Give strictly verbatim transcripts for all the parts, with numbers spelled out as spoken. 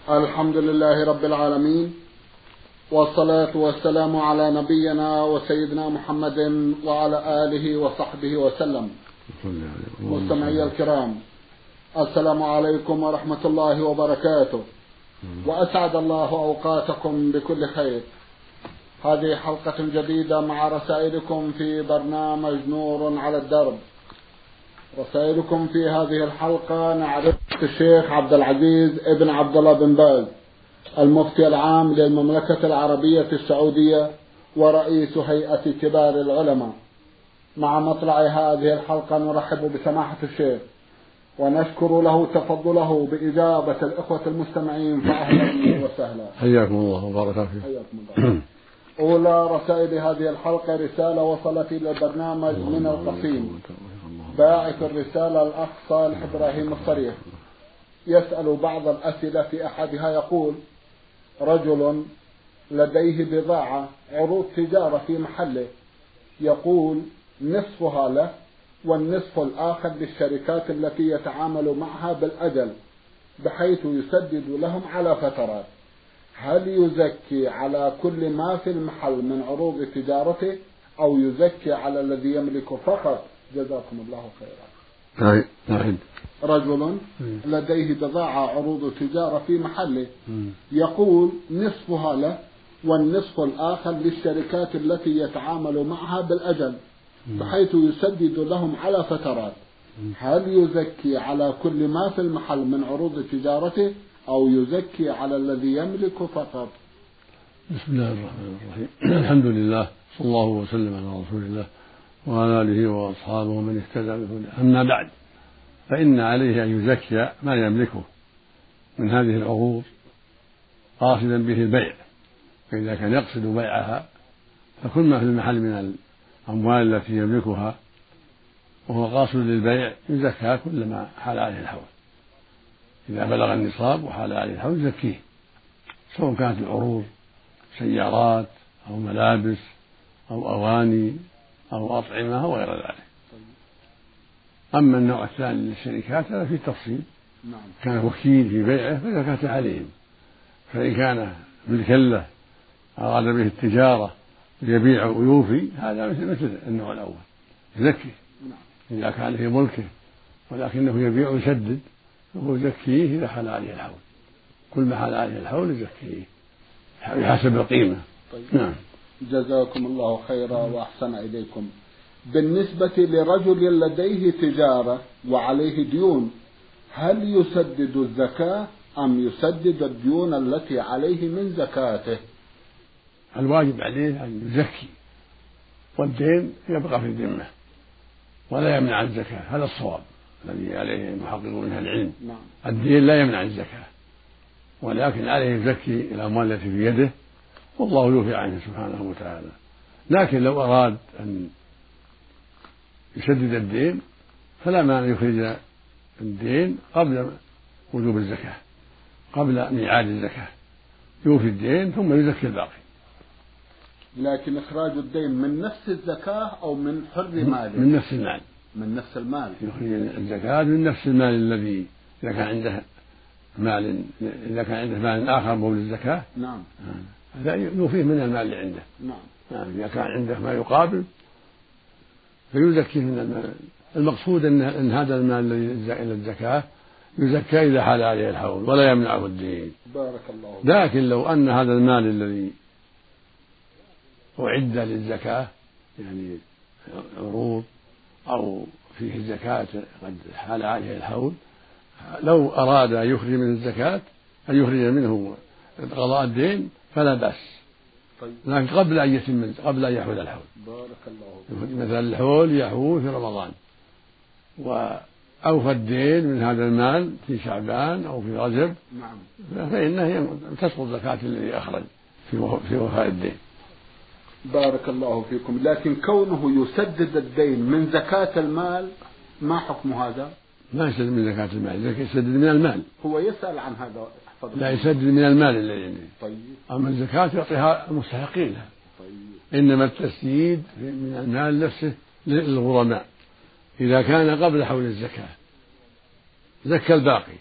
الحمد لله رب العالمين، والصلاة والسلام على نبينا وسيدنا محمد وعلى آله وصحبه وسلم. مستمعي الكرام، السلام عليكم ورحمة الله وبركاته، وأسعد الله أوقاتكم بكل خير. هذه حلقة جديدة مع رسائلكم في برنامج نور على الدرب. رسائلكم في هذه الحلقة: نعرف الشيخ عبد العزيز ابن عبد الله بن باز، المفتي العام للمملكة العربية السعودية ورئيس هيئة كبار العلماء. مع مطلع هذه الحلقة نرحب بسماحة الشيخ ونشكر له تفضله بإجابة الإخوة المستمعين، فأهلا وسهلا. حياكم الله وبارك فيكم. حياكم الله. أولى رسائل هذه الحلقة رسالة وصلت إلى البرنامج من القصيم. باعث الرسالة الأخ صالح إبراهيم الصريح يسأل بعض الأسئلة، في أحدها يقول: رجل لديه بضاعة عروض تجارة في محله، يقول نصفها له والنصف الآخر للشركات التي يتعامل معها بالأجل بحيث يسدد لهم على فترات. هل يزكي على كل ما في المحل من عروض تجارته أو يزكي على الذي يملك فقط؟ جزاكم الله خيرا. نعم. رجل لديه بضاعة عروض تجارة في محله، يقول نصفها له والنصف الآخر للشركات التي يتعامل معها بالأجل بحيث يسدد لهم على فترات. هل يزكي على كل ما في المحل من عروض تجارته أو يزكي على الذي يملك فقط؟ بسم الله الرحمن الرحيم. الحمد لله، صلى الله وسلم على رسول الله وعلى آله وأصحابه ومن اهتدى بهداه. أما بعد، فإن عليه أن يزكي ما يملكه من هذه العروض قاصدا به البيع، فإذا كان يقصد بيعها فكل ما في المحل من الأموال التي يملكها وهو قاصد للبيع يزكى كل ما حال عليه الحول. إذا بلغ النصاب وحال عليه الحول يزكيه، سواء كانت العروض سيارات أو ملابس أو أواني أو أطعمة أو غير ذلك. أما النوع الثاني للشركات هذا فيه تفصيل. كان وكيل في بيعه فزكاة عليهم، فإن كان ملكا له أراد به التجارة يبيع ويوفي هذا مثل النوع الأول يزكي. إذا كان في ملكه ولكنه يبيع ويسدد فهو يزكيه إذا حال عليه الحول، كل ما حال عليه الحول يزكيه بحسب القيمة. طيب. نعم. جزاكم الله خيرا وأحسن إليكم. بالنسبة لرجل لديه تجارة وعليه ديون، هل يسدد الزكاة أم يسدد الديون التي عليه من زكاته؟ الواجب عليه أن يزكي، والدين يبقى في الذمة ولا يمنع الزكاة. هذا الصواب الذي عليه المحققون من العلم. نعم. الدين لا يمنع الزكاة، ولكن عليه يزكي الأموال التي في يده والله يوفي عنه سبحانه وتعالى. لكن لو أراد أن يسدد الدين فلا مانع يخرج الدين قبل وجوب الزكاة، قبل ميعاد الزكاة يوفي الدين ثم يزكي الباقي. لكن إخراج الدين من نفس الزكاة أو من حر ماله؟ من نفس المال. من نفس المال يخرج الزكاة من نفس المال الذي إذا كان عنده مال إذا كان عنده مال آخر مو للزكاة. نعم. هذا يوفيه من المال اللي عنده. نعم. إذا كان عنده ما يقابل فيزكي من المال. المقصود أن أن هذا المال الذي إلى الزكاة يزكى إذا حال عليه الحول ولا يمنعه الدين. بارك الله. لكن لو أن هذا المال الذي أعد للزكاة يعني عروض أو فيه الزكاة قد حال عليه الحول، لو أراد أن يخرج من الزكاة أن يخرج منه قضاء الدين فلا بأس. طيب. لكن قبل أن يتم قبل أن يحول الحول. بارك الله. مثلا الحول يحول في رمضان وأوفى الدين من هذا المال في شعبان أو في رجب. نعم. فإنه تسقط زكاة الذي أخرج في وفاء الدين. بارك الله فيكم. لكن كونه يسدد الدين من زكاة المال ما حكم هذا؟ ما يسدد من زكاة المال، يسدد من المال. هو يسأل عن هذا. لا، يسدد من المال الذي عنده. طيب. أما الزكاة يعطيها المستحقين لها. طيب. إنما التسديد من المال نفسه للغرماء إذا كان قبل حول الزكاة زكى الباقي. نعم.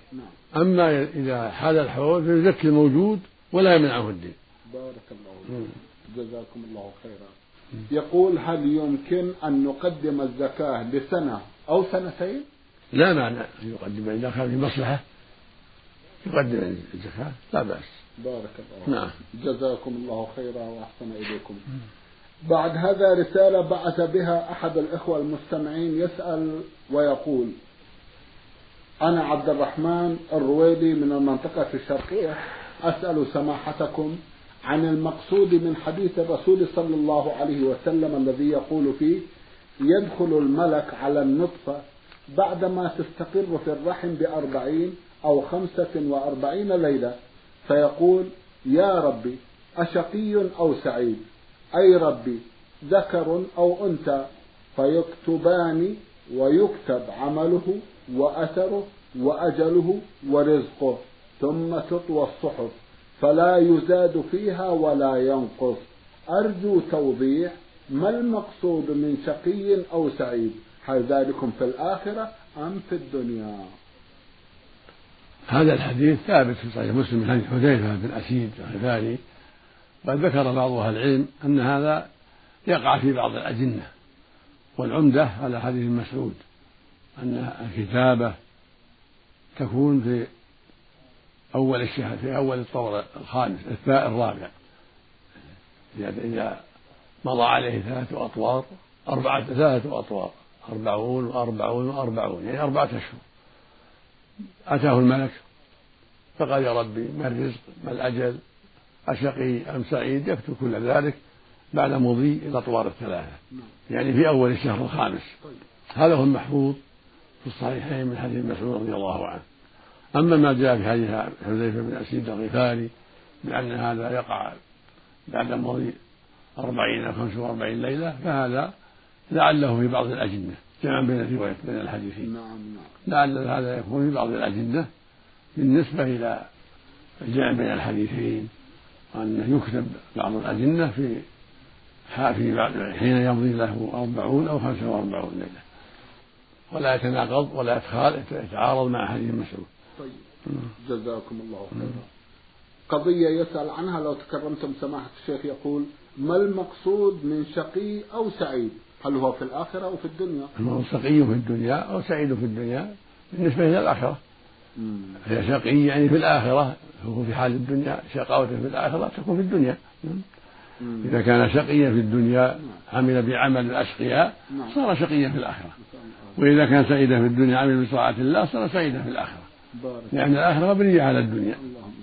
أما إذا حال الحول فيزكي الموجود ولا يمنعه الدين. بارك الله فيك، جزاكم الله خيرا. يقول هل يمكن أن نقدم الزكاة لسنة أو سنتين؟ لا معنى أن يقدم إذا كان في مصلحة يقدم الزكاة لا بأس. بارك الله. نعم. جزاكم الله خيرا وأحسن إليكم. بعد هذا رسالة بعث بها أحد الإخوة المستمعين يسأل ويقول: أنا عبد الرحمن الرويلي من المنطقة الشرقية، أسأل سماحتكم عن المقصود من حديث الرسول صلى الله عليه وسلم الذي يقول فيه: يدخل الملك على النطفة بعدما تستقر في الرحم بأربعين أو خمسة وأربعين ليلة فيقول: يا ربي أشقي أو سعيد، أي ربي ذكر أو أنثى، فيكتبان ويكتب عمله وأثره وأجله ورزقه، ثم تطوى الصحف فلا يزاد فيها ولا ينقص. أرجو توضيح ما المقصود من شقي أو سعيد؟ هل ذلكم في الآخرة أم في الدنيا؟ هذا الحديث ثابت في صحيح مسلم من حديث حذيفة بن أسيد الغفاري، وقد ذكر بعض أهل العلم أن هذا يقع في بعض الأجنة، والعمدة على حديث مسعود أن الكتابة تكون في أول الشهر في أول الطور الخامس الثاء الرابع، إذا مضى عليه ثلاثة أطوار أربعة ثلاثة أطوار أربعون وأربعون وأربعون يعني أربعة أشهر، أتاه الملك فقال: يا ربي ما الرزق ما الأجل أشقي أم سعيد؟ يكتب كل ذلك بعد مضي الأطوار الثلاثة، يعني في أول الشهر الخامس. هذا هو المحفوظ في الصحيحين من حديث مسعود رضي الله عنه. أما ما جاء في حديث حذيفة بن أسيد الغفاري بأن هذا يقع بعد مضي أربعين أو خمسة وأربعين ليلة فهذا لعله في بعض الأجنة، جمعا بين الرواية بين الحديثين. لعل هذا يكون في بعض الأجنة بالنسبة إلى الجمع بين الحديثين، أن يكتب بعض الأجنة في في حين يمضي له أربعون أو خمسة وأربعون ليلة، ولا يتناقض ولا يتعارض مع حديث مسعود. طيب، جزاكم الله خيرا. قضية يسأل عنها لو تكرمتم سماحة الشيخ، يقول: ما المقصود من شقي أو سعيد؟ هل هو في الآخرة أو في الدنيا؟ هو شقي في الدنيا أو سعيد في الدنيا بالنسبة إلى الآخرة. هي شقي يعني في الآخرة، هو في حال الدنيا شقاوته في الآخرة تكون في الدنيا. مم. إذا كان شقيا في الدنيا عمل بعمل الأشقياء صار شقيا في الآخرة، وإذا كان سعيدا في الدنيا عمل بطاعة الله صار سعيدا في الآخرة، لأن الآخرة مبنية على الدنيا.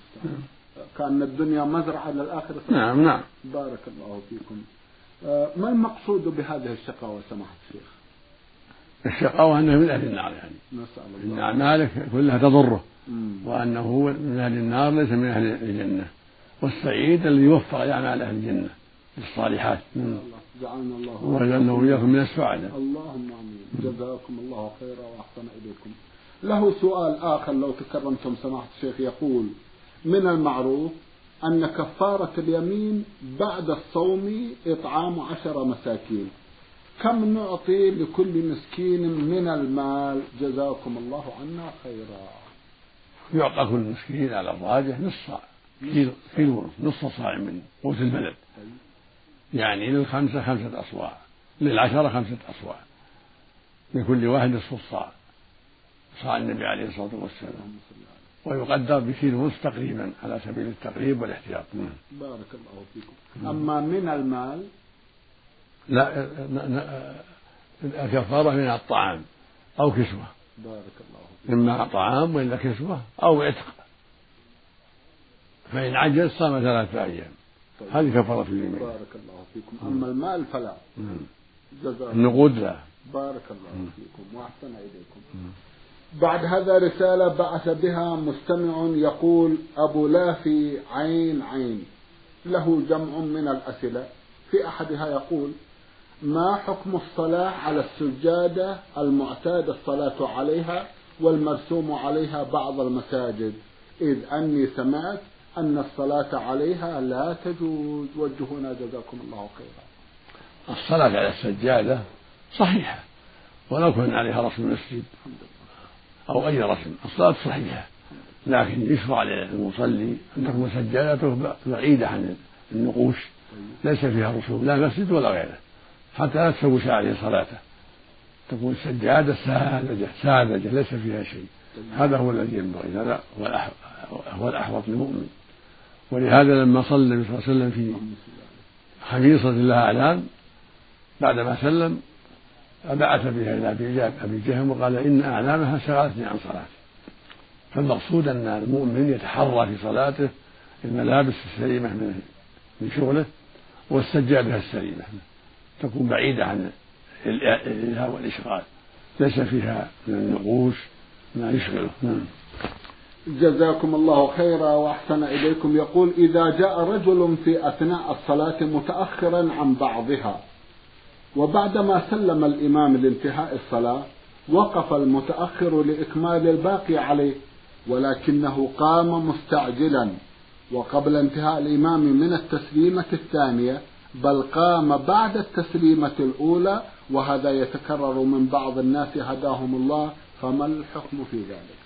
كأن الدنيا مزرعة للآخرة. نعم نعم. بارك الله فيكم. ما المقصود بهذه الشقاوة سماحة الشيخ؟ الشقاوة أنه من أهل النار، يعني إن أعمالك كلها تضره، وأنه هو من أهل النار ليس من أهل الجنة. والسعيد الذي يوفق لأعمال أهل الجنة الصالحات. جعلنا الله وجعلنا وإياكم من السعداء. اللهم آمين. جزاكم الله خيرا وأحسن إليكم. له سؤال آخر لو تكرمتم سماحة الشيخ، يقول: من المعروف أن كفارة اليمين بعد الصوم إطعام عشر مساكين، كم نعطي لكل مسكين من المال؟ جزاكم الله عنا خيرا. يعطى كل مسكين على الراجح نص صاع كيلو كيلو نص صاع من قوت البلد، يعني للخمسة خمسة أصواع، للعشرة خمسة أصواع، لكل واحد نصف الصاع، صاع النبي عليه الصلاة والسلام، ويقدر بكيلو ونصف تقريبا على سبيل التقريب والاحتياط. بارك الله فيكم. أما من المال لا، الكفارة من الطعام أو كسوة. بارك الله فيكم. إما طعام وإلا كسوة أو عتق، فإن عجز صام ثلاثة أيام. طيب. هذه كفارة اليمين. بارك الله فيكم. أما المال فلا. النقود لا. بارك الله فيكم وأحسن إليكم. مم. بعد هذا رسالة بعث بها مستمع يقول: أبو لافي عين عين، له جمع من الأسئلة، في أحدها يقول: ما حكم الصلاة على السجادة المعتاد الصلاة عليها والمرسوم عليها بعض المساجد، إذ أني سمعت أن الصلاة عليها لا تجوز؟ وجهونا جزاكم الله خيرا. الصلاة على السجادة صحيحة ولو كان عليها رسم المسجد أو أي رسم، الصلاة صحيحة لكن يشرع للمصلي أن تكون سجادته بعيدة عن النقوش، ليس فيها رسوم لا مسجد ولا غيره، حتى لا تشوش عليه صلاته، تكون السجادة ساذجة ساذجة ليس فيها شيء. هذا هو الذي ينبغي، هذا هو الأحوط للمؤمن. ولهذا لما صلى النبي صلى الله عليه وسلم في خميصة لها أعلام بعدما سلم بعث بها إلى أبي جهم وقال إن أعلامها شغلتني عن صلاتي. فالمقصود أن المؤمن يتحرى في صلاته الملابس السليمة من شغله والسجادة السليمة تكون بعيدة عن الإلهاء والإشغال، ليس فيها من النقوش ما يشغله. جزاكم الله خيرا وأحسن إليكم. يقول: إذا جاء رجل في أثناء الصلاة متأخرا عن بعضها وبعدما سلم الإمام لانتهاء الصلاة وقف المتأخر لإكمال الباقي عليه، ولكنه قام مستعجلا وقبل انتهاء الإمام من التسليمة الثانية، بل قام بعد التسليمة الأولى، وهذا يتكرر من بعض الناس هداهم الله، فما الحكم في ذلك؟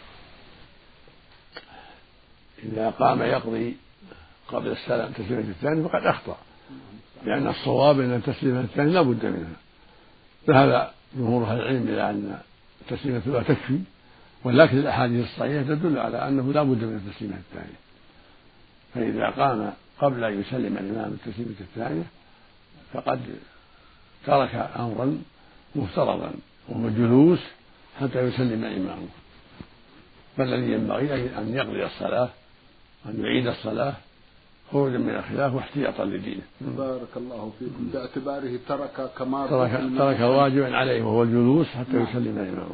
إذا قام يقضي قبل السلام التسليمة الثانية فقد أخطأ، لأن الصواب أن التسليمة الثانية لا بد منها. فهذا جمهور أهل العلم إلى أن التسليمة الأولى تكفي، ولكن الأحاديث الصحيحة تدل على أنه لا بد من التسليمة الثانية. فإذا قام قبل أن يسلم الإمام التسليمة الثانية فقد ترك أمرا مفترضا وهو الجلوس حتى يسلم إمامه، فالذي ينبغي أن يقضي الصلاة وأن يعيد الصلاة خروجا من الخلاف واحتياطا لدينه. بارك الله فيكم. باعتباره ترك كما ترك, ترك واجبا عليه وهو الجلوس حتى نعم. يسلم إمامه.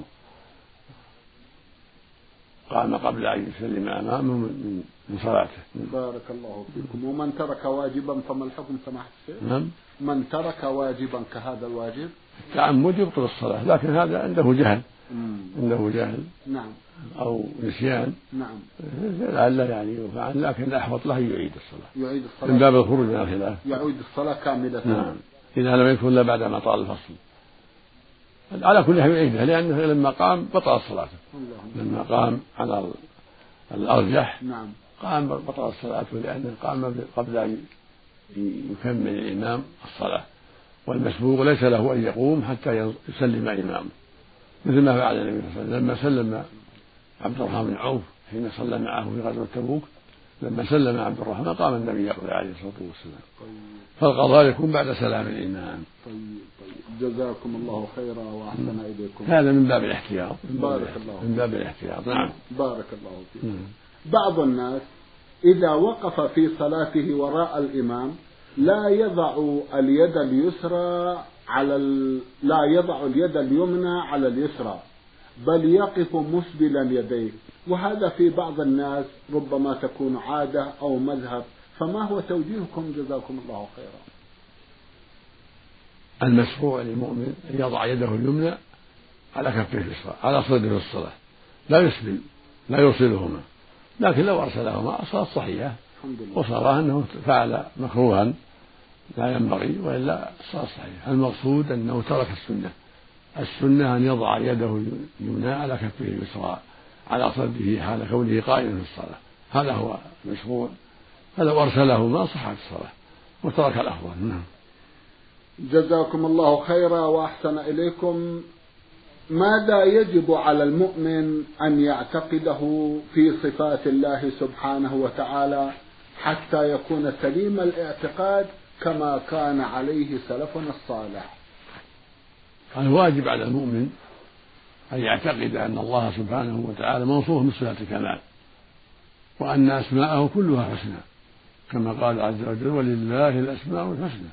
قام قبل أن يسلم أمامه من صلاته. بارك الله فيكم. ومن ترك واجبا فما الحكم سماحة الشيخ؟ نعم. من ترك واجبا كهذا الواجب التعمد يبطل الصلاة، لكن هذا عنده جهل مم. عنده جهل نعم أو نسيان نعم لعل يعني يفعل، لكن الأحوط له يعيد الصلاة يعيد الصلاة من باب الخروج من الخلاف، يعيد الصلاة كاملة. نعم إذا لم يكن إلا بعد ما طال الفصل. على كل حال يعيدها، لأنه لما قام بطل الصلاة، لما قام على الأرجح نعم قام بطل الصلاة، لأنه قام قبل أن يكمل الإمام الصلاة، والمسبوق ليس له أن يقوم حتى يسلم إمامه، مثل ما فعل النبي صلى الله عليه وسلم لما سلم عبد الرحمن بن عوف حين صلى معه في غزوة تبوك، لما سلم عبد الرحمن قام النبي يقضي عليه الصلاة والسلام. طيب. فالقضاء يكون بعد سلام الإمام. طيب طيب جزاكم الله خيرا وأحسن إليكم. هذا من باب الاحتياط. بارك الله من باب الاحتياط. نعم. بارك الله فيكم. بعض الناس إذا وقف في صلاته وراء الإمام لا يضع اليد اليسرى على ال... لا يضع اليد اليمنى على اليسرى، بل يقف مسبلا يديه، وهذا في بعض الناس ربما تكون عادة أو مذهب، فما هو توجيهكم جزاكم الله خيرا؟ المشروع للمؤمن أن يضع يده اليمنى على كفه اليسرى على صدره في الصلاة، لا يسبل لا يوصلهما، لكن لو أرسلهما الصلاة صحيحة، وصار أنه فعل مكروها لا ينبغي، وإلا الصلاة صحيحة. المقصود أنه ترك السنة، السنة أن يضع يده اليمنى على كفه اليسرى على صدره حال كونه قائما في الصلاة، هذا هو المشروع، فلو أرسلهما صحت الصلاة وترك الأفضل. جزاكم الله خيرا وأحسن إليكم. ماذا يجب على المؤمن أن يعتقده في صفات الله سبحانه وتعالى حتى يكون سليم الاعتقاد كما كان عليه سلفنا الصالح؟ الواجب على المؤمن أن يعتقد أن الله سبحانه وتعالى موصوف بصفات الكمال، وأن أسماءه كلها حسنى، كما قال عز وجل: ولله الأسماء الحسنى.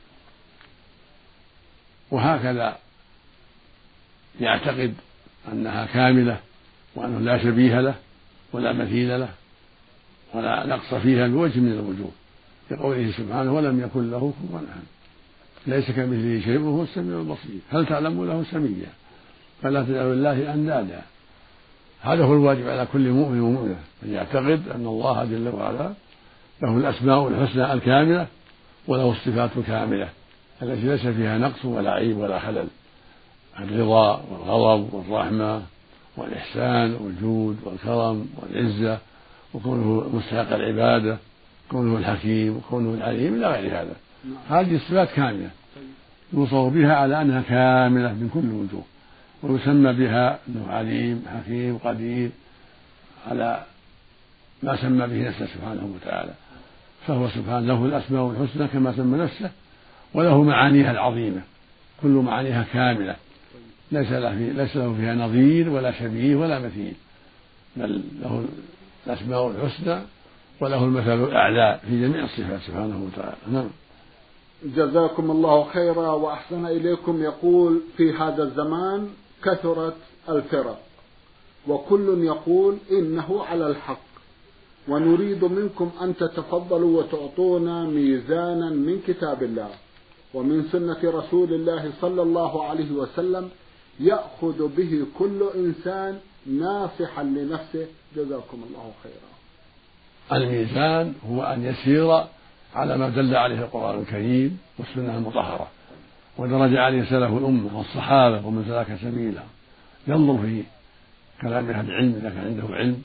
وهكذا يعتقد أنها كاملة، وأنه لا شبيه له ولا مثيل له ولا نقص فيها بوجه من الوجوه، لقوله سبحانه: ولم يكن له كفوا أحد، ليس كمثله شيء وهو السميع البصير، هل تعلم له سميا، فلا تجعلوا لله أندادا. هذا هو الواجب على كل مؤمن ومؤمنة، أن يعتقد أن الله جل وعلا له الأسماء الحسنى الكاملة، وله الصفات الكاملة التي ليس فيها نقص ولا عيب ولا خلل، الرضا والغضب والرحمة والإحسان والجود والكرم والعزة، وكونه مستحق العبادة، كونه الحكيم وكونه العليم إلى غير هذا. هذه الصفات كاملة يوصف بها على أنها كاملة من كل وجوه، ويسمى بها أنه عليم حكيم قدير على ما سمى به نفسه سبحانه وتعالى. فهو سبحانه له الأسماء الحسنى كما سمى نفسه، وله معانيها العظيمة كل معانيها كاملة، ليس له, في ليس له فيها نظير ولا شبيه ولا مثيل، بل له الأسماء الحسنى وله المثل الأعلى في جميع الصفات سبحانه وتعالى. نعم. جزاكم الله خيرا وأحسن إليكم. يقول: في هذا الزمان كثرت الفرق وكل يقول إنه على الحق، ونريد منكم أن تتفضلوا وتعطونا ميزانا من كتاب الله ومن سنة رسول الله صلى الله عليه وسلم يأخذ به كل إنسان ناصحا لنفسه. جزاكم الله خيرا. الميزان هو أن يسير على ما دل عليه القرآن الكريم والسنة المطهرة، ودرج عليه سلف الأمة والصحابة ومن سلك سبيلا، ينظر في كلام أهل العلم إذا كان عنده علم،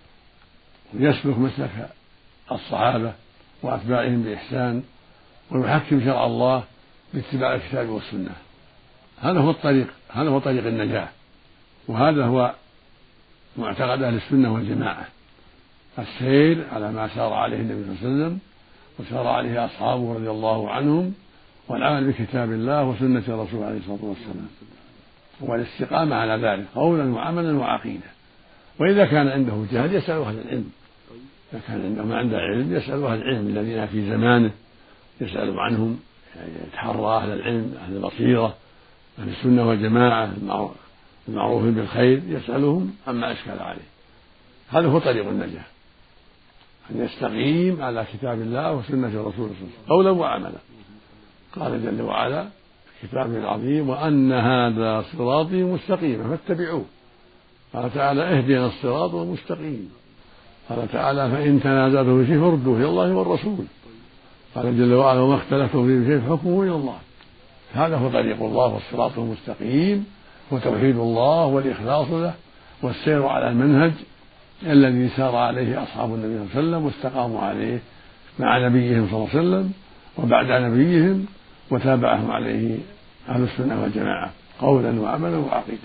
ويسلك مسلك الصحابة وأتباعهم بإحسان، ويحكم شرع الله باتباع الكتاب والسنة. هذا هو الطريق، هذا هو طريق النجاة، وهذا هو معتقد أهل السنة والجماعة، السير على ما سار عليه النبي صلى الله عليه وسلم وسار عليه أصحابه رضي الله عنهم، والعمل بكتاب الله وسنة الرسول عليه الصلاة والسلام، والاستقامة على ذلك قولا وعملا وعقيدة. وإذا كان عنده جهل يسأل أهل العلم، إذا كان عنده ما عنده علم يسأل أهل العلم الذين في زمانه، يسأل عنهم، يعني يتحرى أهل العلم أهل البصيرة أهل السنة والجماعة المعروفين بالخير، يسألهم عما أشكل عليه. هذا هو طريق النجاة، أن يستقيم على كتاب الله وسنة الرسول صلى الله عليه وسلم قولا وعملا. قال جل وعلا في كتابه العظيم: وأن هذا صراطي مستقيما فاتبعوه. قال تعالى: اهدنا الصراط المستقيم. قال تعالى: فإن تنازعتم في شيء فردوه إلى الله والرسول. قال جل وعلا: وما اختلفتم فيه شيء فحكمه إلى الله. هذا هو طريق الله والصراط المستقيم، وتوحيد الله والإخلاص له والسير على المنهج الذي سار عليه أصحاب النبي صلى الله عليه وسلم واستقاموا عليه مع نبيهم صلى الله عليه وسلم وبعد نبيهم، وتابعهم عليه أهل السنة والجماعة قولا وعملا وعقيدة.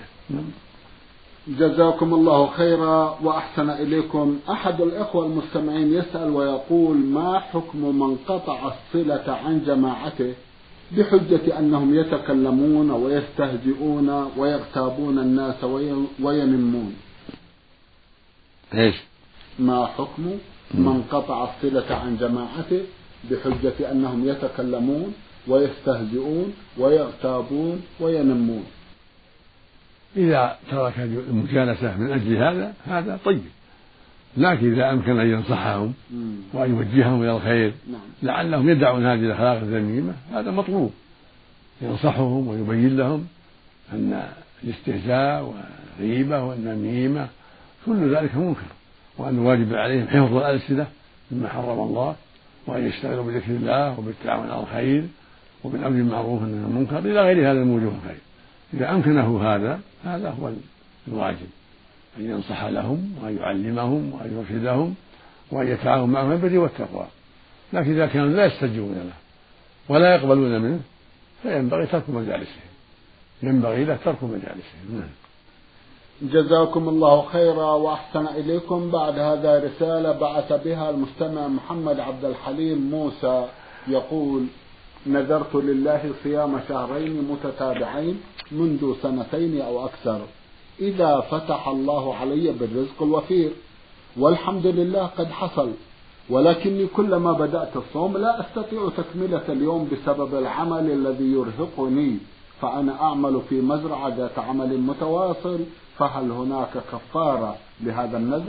جزاكم الله خيرا وأحسن إليكم. أحد الإخوة المستمعين يسأل ويقول: ما حكم من قطع الصلة عن جماعته بحجة أنهم يتكلمون ويستهزئون ويغتابون الناس وينمون؟ إيش؟ ما حكم من قطع الصلة عن جماعته بحجة أنهم يتكلمون ويستهزئون ويغتابون وينمون؟ إذا ترك المجالسة من أجل هذا هذا طيب، لكن إذا أمكن أن ينصحهم وأن يوجههم إلى الخير لعلهم يدعون هذه الأخلاق الذميمة، هذا مطلوب، ينصحهم ويبين لهم أن الاستهزاء والغيبة والنميمة كل ذلك منكر، وأن واجب عليهم حفظ الألسنة مما حرم الله، وأن يشتغلوا بذكر الله وبالتعاون على الخير وبالأمر بالمعروف والنهي عن المنكر إلى غير هذا من وجوه الخير. إذا أمكنه هذا هذا هو الواجب، أن ينصح لهم وأن يعلمهم وأن يرشدهم وأن يتعاون معهم بالبر والتقوى. لكن إذا كانوا لا يستجيبون له ولا يقبلون منه فينبغي ترك مجالسهم، ينبغي له ترك مجالسهم. جزاكم الله خيرا وأحسن إليكم. بعد هذا رسالة بعث بها المستمع محمد عبد الحليم موسى يقول: نذرت لله صيام شهرين متتابعين منذ سنتين أو أكثر، إذا فتح الله علي بالرزق الوفير والحمد لله قد حصل، ولكني كلما بدأت الصوم لا أستطيع تكملة اليوم بسبب العمل الذي يرهقني، فأنا أعمل في مزرعة ذات عمل متواصل، فهل هناك كفارة لهذا النذر؟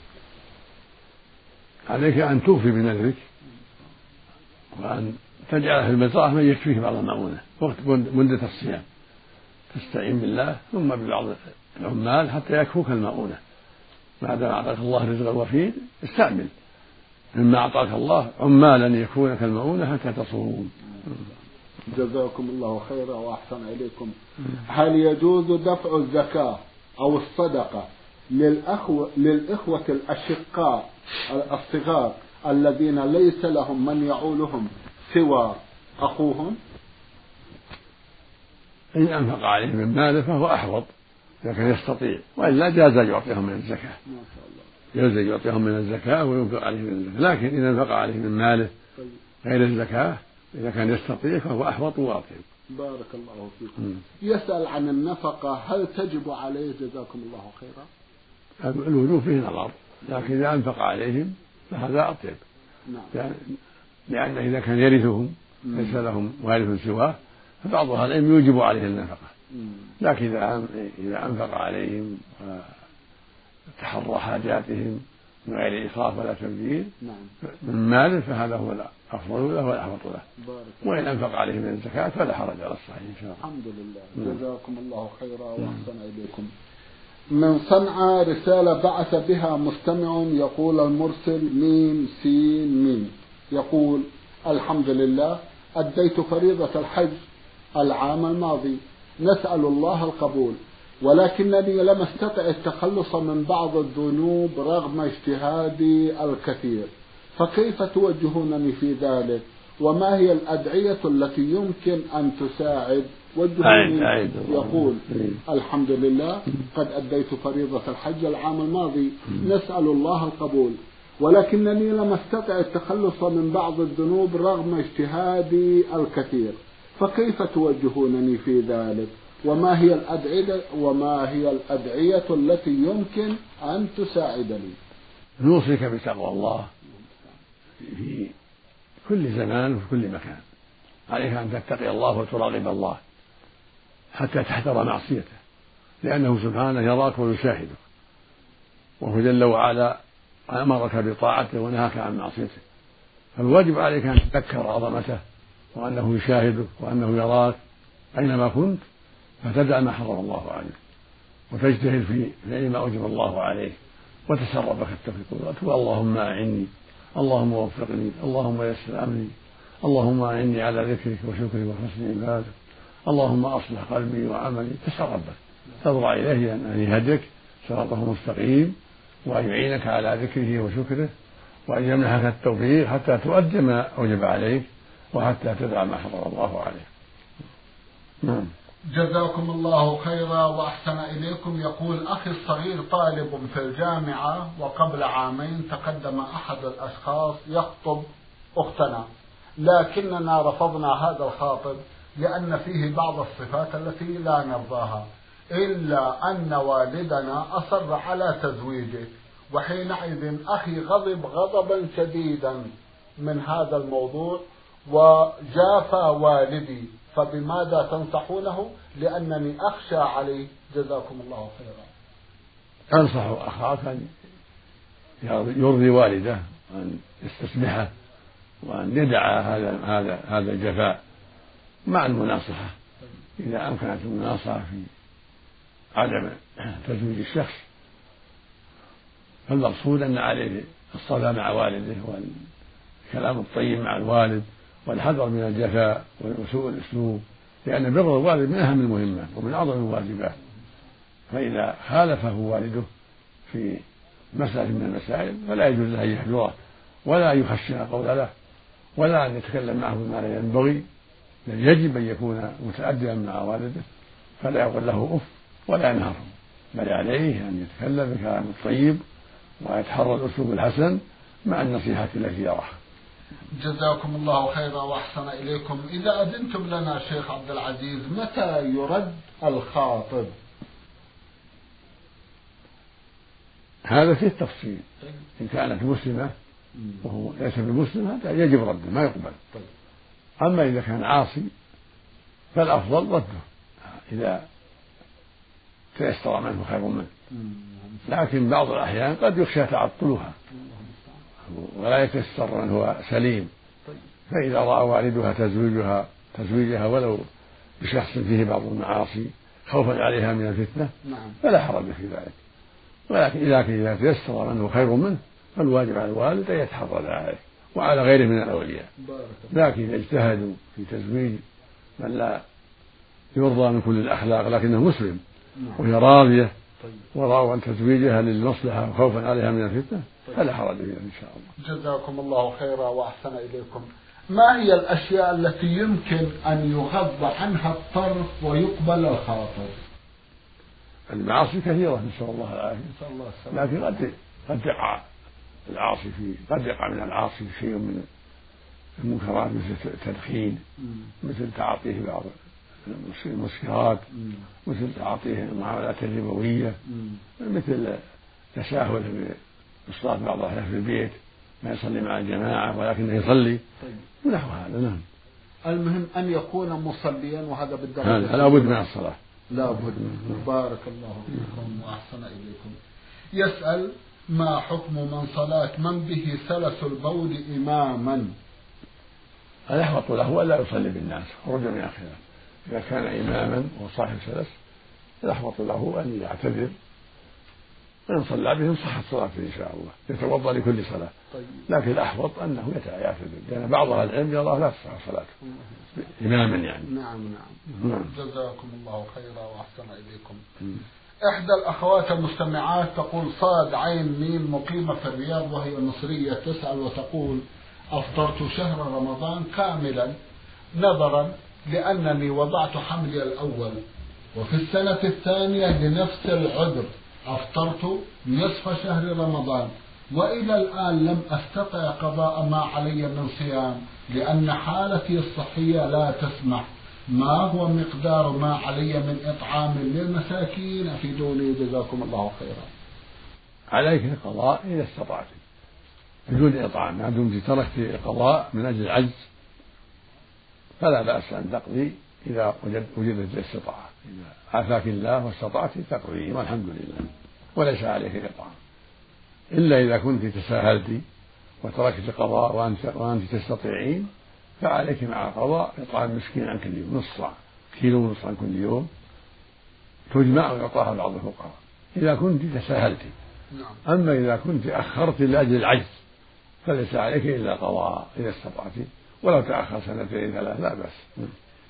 عليك أن توفي بنذرك وأن تجعل في المزرعة من يكفيه بعض المؤونة وقت مدة الصيام، تستعين بالله ثم ببعض العمال حتى يكفوك المؤونة. بعد ما أعطاك الله الرزق الوفير استعمل مما أعطاك الله عمالا يكفونك المؤونة حتى تصوم. جزاكم الله خيرا وأحسن إليكم. هل يجوز دفع الزكاة أو الصدقة للأخوة, للإخوة الأشقاء الصغار الذين ليس لهم من يعولهم سوى أخوهم؟ إن أنفق عليهم من ماله فهو أحوط إذا كان يستطيع، وإلا جاز يعطيهم من الزكاة، جاز يعطيهم من الزكاة وينفق عليهم من الزكاة. لكن إذا انفق عليهم من ماله غير الزكاة إذا كان يستطيع فهو أحوط وأطيب. بارك الله فيكم. يسأل عن النفقة هل تجب عليه جزاكم الله خيرا؟ الوجوب فيه نظر، لكن إذا أنفق عليهم فهذا أطيب. نعم. لأن إذا كان يرثهم ليس لهم وارث سواه فبعض أهل العلم يوجب عليه النفقة، لكن إذا أنفق عليهم وتحرى حاجاتهم من غير إسراف ولا تبذير من ماله فهذا هو الأفضل له والأحوط له. وإن أنفق عليهم من الزكاة فلا حرج على الصحيح إن شاء الله. الحمد لله. جزاكم الله خيرا وأحسن إليكم. من صنعاء رسالة بعث بها مستمع يقول المرسل ميم سين ميم، يقول: الحمد لله أديت فريضة الحج العام الماضي، نسأل الله القبول، ولكنني لم استطع التخلص من بعض الذنوب رغم اجتهادي الكثير، فكيف توجهونني في ذلك؟ وما هي الأدعية التي يمكن أن تساعد؟ وجهوني. يقول: الحمد لله قد أديت فريضة الحج العام الماضي، نسأل الله القبول، ولكنني لم استطع التخلص من بعض الذنوب رغم اجتهادي الكثير، فكيف توجهونني في ذلك؟ وما هي الأدعية وما هي الأدعية التي يمكن أن تساعدني؟ نوصيك بتقوى الله في كل زمان وفي كل مكان، عليك أن تتقي الله وتراقب الله حتى تحذر معصيته، لأنه سبحانه يراك ويشاهدك، وهو جل وعلا أمرك بطاعته ونهاك عن معصيته، فالواجب عليك أن تذكر عظمته وأنه يشاهدك وأنه يراك أينما كنت، فتدع ما حرم الله عليك وتجتهد في فعل ما أوجب الله عليه وتسربك التوفيق وتقول: اللهم أعني، اللهم وفقني، اللهم يسر أمري، اللهم أعني على ذكرك وشكرك وحسن عبادك، اللهم أصلح قلبي وعملي. تسأل ربك تضرع إليه أن يهدك صراطه مستقيم وأن يعينك على ذكره وشكره وأن يمنحك التوفيق حتى تؤدي ما أوجب عليك وحتى تدع ما حرم الله عليك. نعم. جزاكم الله خيرا وأحسن إليكم. يقول: أخي الصغير طالب في الجامعة، وقبل عامين تقدم أحد الأشخاص يخطب أختنا، لكننا رفضنا هذا الخاطب لأن فيه بعض الصفات التي لا نرضاها، إلا أن والدنا أصر على تزويجه، وحينئذ أخي غضب غضبا شديدا من هذا الموضوع وجافى والدي، فبماذا تنصحونه؟ لأنني أخشى عليه جزاكم الله خيرا. أنصح أخاك أن يرضي والده وأن يستسمحه وأن يدع هذا هذا هذا الجفاء مع المناصحة إذا أمكنت المناصحة في عدم تزويج الشخص، فالمقصود أن عليه الصلاة مع والده والكلام الطيب مع الوالد والحذر من الجفاء وسوء الأسلوب، لأن بر الوالد من أهم المهمات ومن أعظم الواجبات، فإذا خالفه والده في مسألة من المسائل فلا يجوز له أن يهجره ولا يخشن قول له ولا أن يتكلم معه بما لا ينبغي، بل يجب أن يكون متأدبا مع والده فلا يقول له أف ولا ينهره، بل عليه أن يتكلم بكلام الطيب ويتحرى الأسلوب الحسن مع النصيحة التي يراها. جزاكم الله خيرا وأحسن إليكم. إذا أذنتم لنا شيخ عبد العزيز، متى يرد الخاطب؟ هذا فيه تفصيل، إن كانت مسلمة وهو ليس بمسلم هذا يجب رده ما يقبل. أما إذا كان عاصي فالأفضل رده إذا تيسر منه خير منه، لكن بعض الأحيان قد يخشى تعطلها ولا يتيسر من هو سليم، فإذا رأى والدها تزويجها تزويجها ولو بشخص فيه بعض المعاصي خوفا عليها من الفتنة فلا حرج في ذلك، ولكن إذا تيسر منه خير منه فالواجب على الوالد أن يتحرى ذلك وعلى غيره من الأولياء. لكن إذا اجتهدوا في تزويج من لا يرضى من كل الأخلاق لكنه مسلم وهي راضية ورأوا أن تزويجها للمصلحة وخوفا عليها من الفتنة فلا حرج فيها إن شاء الله. جزاكم الله خيرا وأحسن إليكم. ما هي الأشياء التي يمكن أن يغض عنها الطرف ويقبل الخاطر؟ المعاصي كثيرة نسأل الله العافية، لكن قد قد يقع العاصي في قد يقع من العاصي شيء من المنكرات مثل التدخين، مثل تعاطيه بعض المسكرات، مثل تعاطيه المعاملات الربوية، مثل تساهل في الصلاة بعض الأحيان في البيت ما يصلي مع الجماعة ولكنه يصلي ونحو هذا. نعم. المهم أن يكون مصليا وهذا بالدرجة لا بد من الصلاة. لا بد. بارك الله فيكم وأحسن إليكم. يسأل: ما حكم من صلاة من به سلس البول إماما؟ الأحوط له ألا يصلي بالناس خروجا من الخلاف. إذا كان إماما وصاحب سلس الأحوط له أن يعتذر، وإن صلى بهم صحت صلاته إن شاء الله، يتوضأ لكل صلاة. طيب. لكن الأحوط أنه يعتذر، لأن بعض أهل العلم يرى لا تصح صلاته إماما يعني. نعم نعم. نعم. جزاكم الله خيرا وأحسن إليكم. م. إحدى الأخوات المستمعات تقول: صاد عين ميم، مقيمة في الرياض وهي مصرية، تسأل وتقول: أفطرت شهر رمضان كاملا نظرا لأنني وضعت حملي الأول، وفي السنة الثانية لنفس العذر أفطرت نصف شهر رمضان، وإلى الآن لم أستطع قضاء ما علي من صيام لأن حالتي الصحية لا تسمح. ما هو مقدار ما علي من إطعام للمساكين؟ أفيدوني جزاكم الله خيرا. عليك القضاء إذا استطعت بدون إطعام، ما دمت تركت القضاء من أجل العجز فلا بأس أن تقضي إذا وجدت الاستطاعة. إذا عافاك الله واستطعت تقضي والحمد لله وليس عليك إطعام، إلا إذا كنت تساهلت وتركت القضاء وأنت, وأنت تستطيعين فعليك مع القضاء إطعام مسكين عن كل يوم، نص صاع، كيلو ونصف عن كل يوم، تجمع ويعطاها بعض الفقراء إذا كنت تساهلت. أما إذا كنت أخرت لأجل العجز فليس عليك إلا قضاء إذا استطعت، ولو تأخر سنتين ثلاث لا بأس.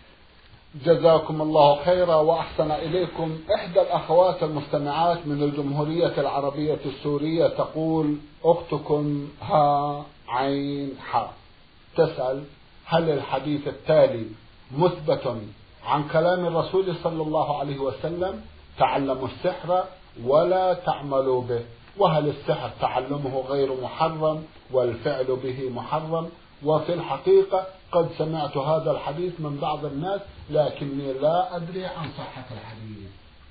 جزاكم الله خيرا وأحسن إليكم. إحدى الأخوات المستمعات من الجمهورية العربية السورية تقول: أختكم ها عين حاء تسأل: هل الحديث التالي مثبت عن كلام الرسول صلى الله عليه وسلم: تعلموا السحر ولا تعملوا به، وهل السحر تعلمه غير محرم والفعل به محرم؟ وفي الحقيقة قد سمعت هذا الحديث من بعض الناس لكني لا أدري عن صحة الحديث.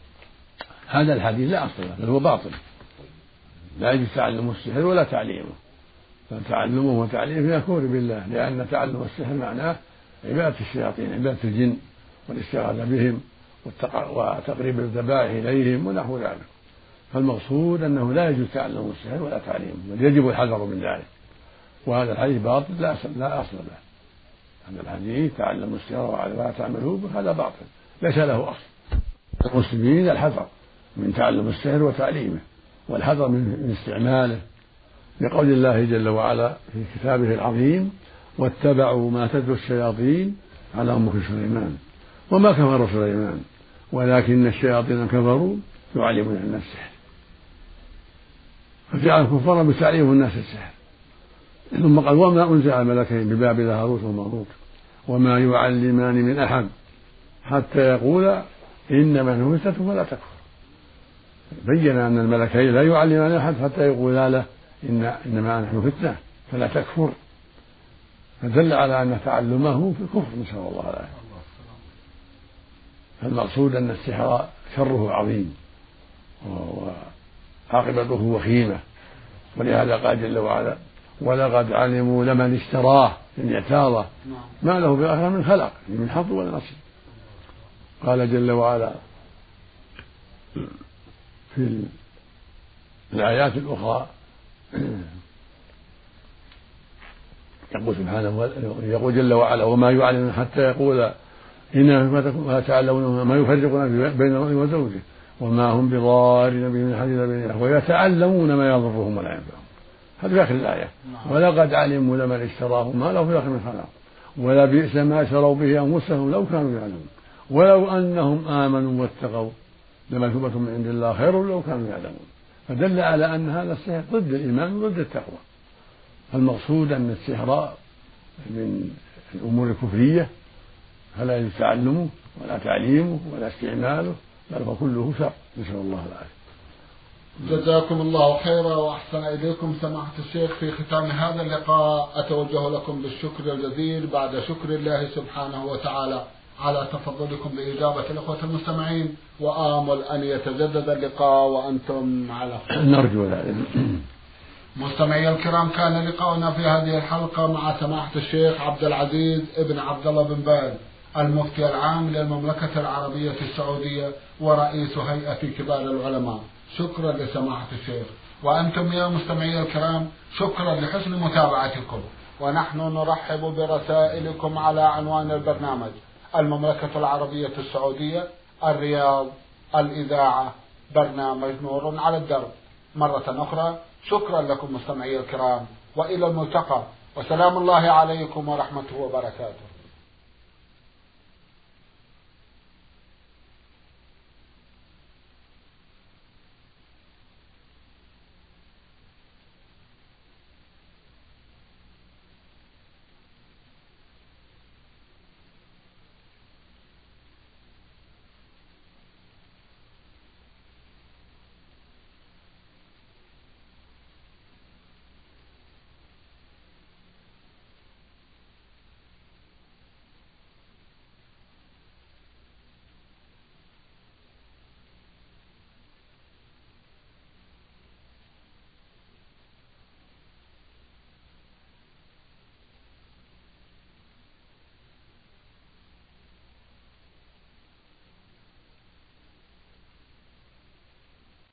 هذا الحديث لا أصل له، هو باطل، لا يجوز تعلم السحر ولا تعليمه، فتعلمه وتعليمه يكفر بالله، لأن تعلم السحر معناه عبادة الشياطين، عبادة الجن والاستغاثة بهم وتقريب الذبائح إليهم ونحو ذلك. فالمقصود أنه لا يجوز تعلم السحر ولا تعليمه، بل يجب الحذر من ذلك. وهذا الحديث باطل لا أصل لا أصل له. هذا الحديث تعلم السحر ولا تعملوه هذا باطل ليس له أصل. المسلمين الحذر من تعلم السحر وتعليمه والحذر من استعماله، لقول الله جل وعلا في كتابه العظيم: واتبعوا ما تتلو الشياطين على ملك سليمان وما كفر سليمان ولكن الشياطين كفروا يعلمون الناس السحر، فجعل كفارا بتعليم الناس السحر. ثم قال: وما أنزل على الملكين ببابل هاروت وماروت وما يعلمان من أحد حتى يقولا إنما نحن فتنة فلا تكفر. بين أن الملكين لا يعلمان أحد حتى يقولا له إن إنما نحن فتنة فلا تكفر، فدل على أن تعلمه في الكفر، نسأل الله العافية. فالمقصود أن السحر شره عظيم وعاقبته وخيمة، ولهذا قال جل وعلا: ولقد علموا لمن اشتراه من اعتاضه ما له بالآخرة من خلق من حظ ولا نصيب. قال جل وعلا في الآيات الأخرى يقول سبحانه يقول جل وعلا: وما يعلم حتى يقول إنما يتعلمون ما يفرقون بين المرء وزوجه وما هم بضارين به من حديث بينه ويتعلمون ما يضرهم ولا ينفعهم. هذا في آخر الآية: ولقد علموا لمن اشتراه ما له في الآخرة من خلاق ولبئس ما شروا به أنفسهم لو كانوا يعلمون ولو أنهم آمنوا واتقوا لمثوبة من عند الله خير لو كانوا يعلمون. فدل على أن هذا السحر ضد الإيمان وضد التقوى. المقصود أن السحر من الأمور الكفرية فلا يجوز تعلمه ولا تعليمه ولا استعماله، بل هو كله شر، نسأل الله العافية. جزاكم الله خيرا وأحسن إليكم سماحة الشيخ. في ختام هذا اللقاء أتوجه لكم بالشكر الجزيل بعد شكر الله سبحانه وتعالى على تفضلكم بإجابة الأخوة المستمعين، وآمل أن يتجدد اللقاء وأنتم على خير. نرجو ذلك. مستمعي الكرام، كان لقاؤنا في هذه الحلقة مع سماحة الشيخ عبد العزيز ابن عبد الله بن باز المفتي العام للمملكة العربية السعودية ورئيس هيئة كبار العلماء. شكرا لسماحة الشيخ. وأنتم يا مستمعي الكرام شكرا لحسن متابعتكم، ونحن نرحب برسائلكم على عنوان البرنامج: المملكة العربية السعودية، الرياض، الإذاعة، برنامج نور على الدرب. مرة أخرى شكرا لكم مستمعي الكرام، وإلى الملتقى، وسلام الله عليكم ورحمته وبركاته.